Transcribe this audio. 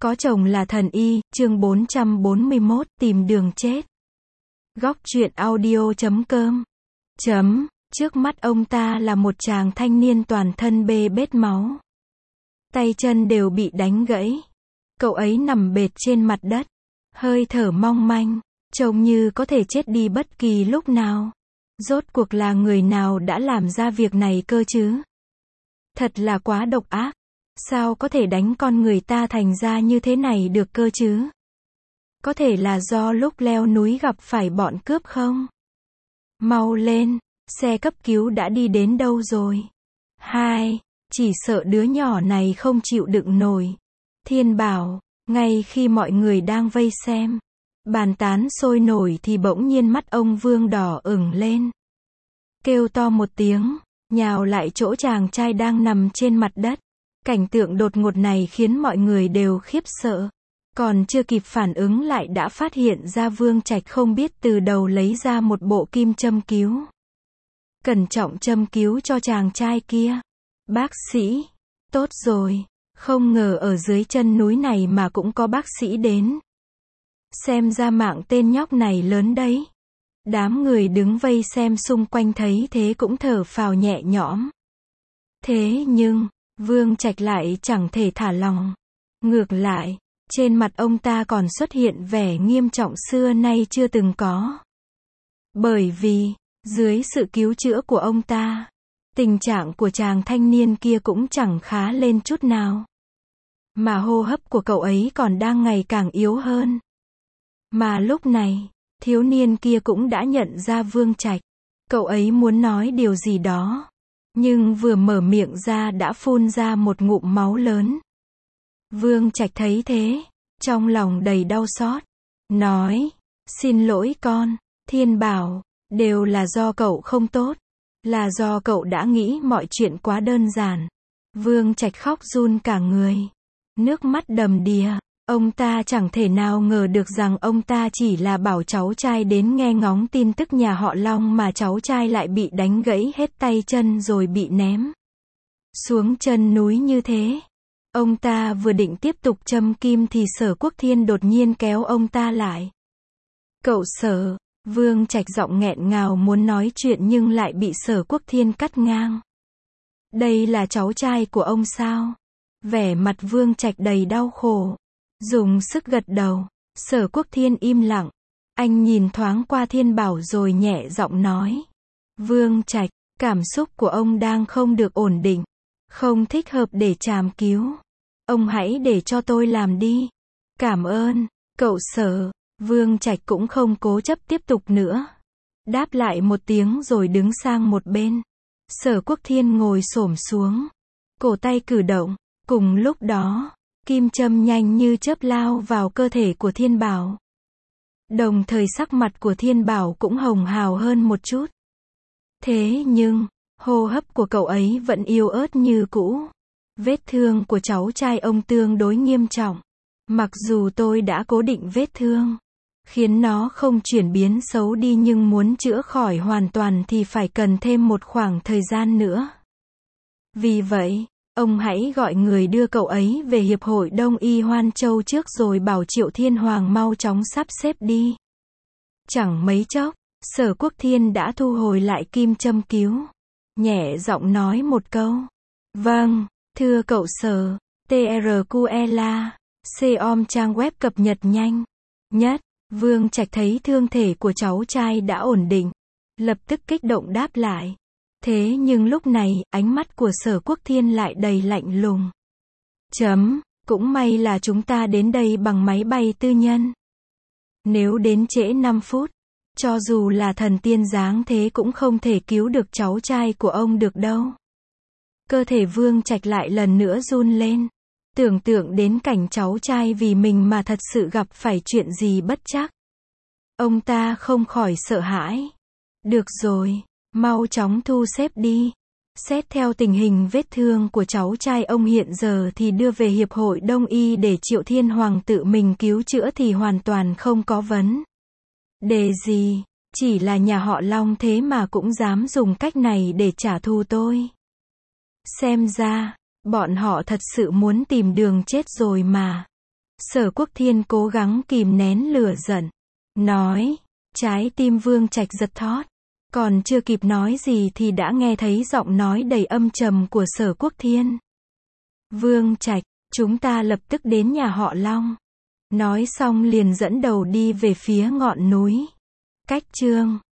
Có chồng là thần y, chương 441, tìm đường chết. Góc truyện audio.com. Trước mắt ông ta là một chàng thanh niên toàn thân bê bết máu. Tay chân đều bị đánh gãy. Cậu ấy nằm bệt trên mặt đất. Hơi thở mong manh, trông như có thể chết đi bất kỳ lúc nào. Rốt cuộc là người nào đã làm ra việc này cơ chứ? Thật là quá độc ác. Sao có thể đánh con người ta thành ra như thế này được cơ chứ? Có thể là do lúc leo núi gặp phải bọn cướp không? Mau lên, xe cấp cứu đã đi đến đâu rồi? Chỉ sợ đứa nhỏ này không chịu đựng nổi. Thiên bảo, ngay khi mọi người đang vây xem, bàn tán sôi nổi thì bỗng nhiên mắt ông Vương đỏ ửng lên. Kêu to một tiếng, nhào lại chỗ chàng trai đang nằm trên mặt đất. Cảnh tượng đột ngột này khiến mọi người đều khiếp sợ. Còn chưa kịp phản ứng lại đã phát hiện ra Vương Trạch không biết từ đầu lấy ra một bộ kim châm cứu. Cẩn trọng châm cứu cho chàng trai kia. Bác sĩ, tốt rồi, không ngờ ở dưới chân núi này mà cũng có bác sĩ đến. Xem ra mạng tên nhóc này lớn đấy. Đám người đứng vây xem xung quanh thấy thế cũng thở phào nhẹ nhõm. Thế nhưng, Vương Trạch lại chẳng thể thả lòng. Ngược lại, trên mặt ông ta còn xuất hiện vẻ nghiêm trọng xưa nay chưa từng có. Bởi vì, dưới sự cứu chữa của ông ta, tình trạng của chàng thanh niên kia cũng chẳng khá lên chút nào. Mà hô hấp của cậu ấy còn đang ngày càng yếu hơn. Mà lúc này, thiếu niên kia cũng đã nhận ra Vương Trạch. Cậu ấy muốn nói điều gì đó. Nhưng vừa mở miệng ra đã phun ra một ngụm máu lớn. Vương Trạch thấy thế, trong lòng đầy đau xót. Nói, xin lỗi con, Thiên bảo, đều là do cậu không tốt. Là do cậu đã nghĩ mọi chuyện quá đơn giản. Vương Trạch khóc run cả người. Nước mắt đầm đìa. Ông ta chẳng thể nào ngờ được rằng ông ta chỉ là bảo cháu trai đến nghe ngóng tin tức nhà họ Long mà cháu trai lại bị đánh gãy hết tay chân rồi bị ném xuống chân núi như thế. Ông ta vừa định tiếp tục châm kim thì Sở Quốc Thiên đột nhiên kéo ông ta lại. Cậu Sở, Vương Trạch giọng nghẹn ngào muốn nói chuyện nhưng lại bị Sở Quốc Thiên cắt ngang. Đây là cháu trai của ông sao? Vẻ mặt Vương Trạch đầy đau khổ. Dùng sức gật đầu. Sở Quốc Thiên im lặng. Anh nhìn thoáng qua Thiên bảo rồi nhẹ giọng nói. Vương Trạch, cảm xúc của ông đang không được ổn định. Không thích hợp để chàm cứu. Ông hãy để cho tôi làm đi. Cảm ơn, cậu Sở. Vương Trạch cũng không cố chấp tiếp tục nữa. Đáp lại một tiếng rồi đứng sang một bên. Sở Quốc Thiên ngồi xổm xuống. Cổ tay cử động. Cùng lúc đó, kim châm nhanh như chớp lao vào cơ thể của Thiên bảo. Đồng thời sắc mặt của Thiên bảo cũng hồng hào hơn một chút. Thế nhưng, hô hấp của cậu ấy vẫn yếu ớt như cũ. Vết thương của cháu trai ông tương đối nghiêm trọng. Mặc dù tôi đã cố định vết thương, khiến nó không chuyển biến xấu đi nhưng muốn chữa khỏi hoàn toàn thì phải cần thêm một khoảng thời gian nữa. Vì vậy, ông hãy gọi người đưa cậu ấy về Hiệp hội Đông y Hoan Châu trước rồi bảo Triệu Thiên Hoàng mau chóng sắp xếp đi. Chẳng mấy chốc, Sở Quốc Thiên đã thu hồi lại kim châm cứu. Nhẹ giọng nói một câu. Vâng, thưa cậu Sở. TRQLA. COM trang web cập nhật nhanh nhất. Vương Trạch thấy thương thể của cháu trai đã ổn định. Lập tức kích động đáp lại. Thế nhưng lúc này, ánh mắt của Sở Quốc Thiên lại đầy lạnh lùng. Cũng may là chúng ta đến đây bằng máy bay tư nhân. Nếu đến trễ 5 phút, cho dù là thần tiên dáng thế cũng không thể cứu được cháu trai của ông được đâu. Cơ thể Vương Trạch lại lần nữa run lên. Tưởng tượng đến cảnh cháu trai vì mình mà thật sự gặp phải chuyện gì bất trắc. Ông ta không khỏi sợ hãi. Được rồi. Mau chóng thu xếp đi. Xét theo tình hình vết thương của cháu trai ông hiện giờ thì đưa về Hiệp hội Đông y để Triệu Thiên Hoàng tự mình cứu chữa thì hoàn toàn không có vấn đề gì. Chỉ là nhà họ Long thế mà cũng dám dùng cách này để trả thù tôi. Xem ra, bọn họ thật sự muốn tìm đường chết rồi mà. Sở Quốc Thiên cố gắng kìm nén lửa giận. Nói. Trái tim Vương Trạch giật thót. Còn chưa kịp nói gì thì đã nghe thấy giọng nói đầy âm trầm của Sở Quốc Thiên. Vương Trạch, chúng ta lập tức đến nhà họ Long. Nói xong liền dẫn đầu đi về phía ngọn núi. Cách chương